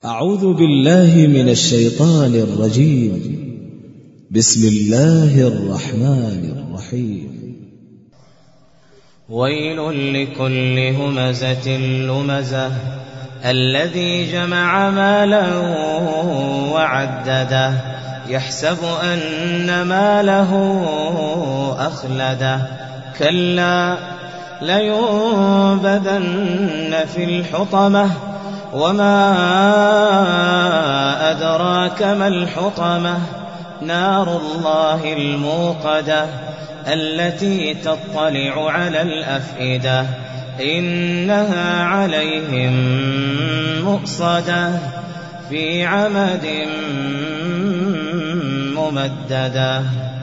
أعوذ بالله من الشيطان الرجيم. بسم الله الرحمن الرحيم. ويل لكل همزة لمزة الذي جمع مالا وعدده يحسب أن ماله أخلده كلا لينبذن في الحطمة وما أدراك ما الحطمة نار الله الموقدة التي تطلع على الأفئدة إنها عليهم مؤصدة في عمد ممددة.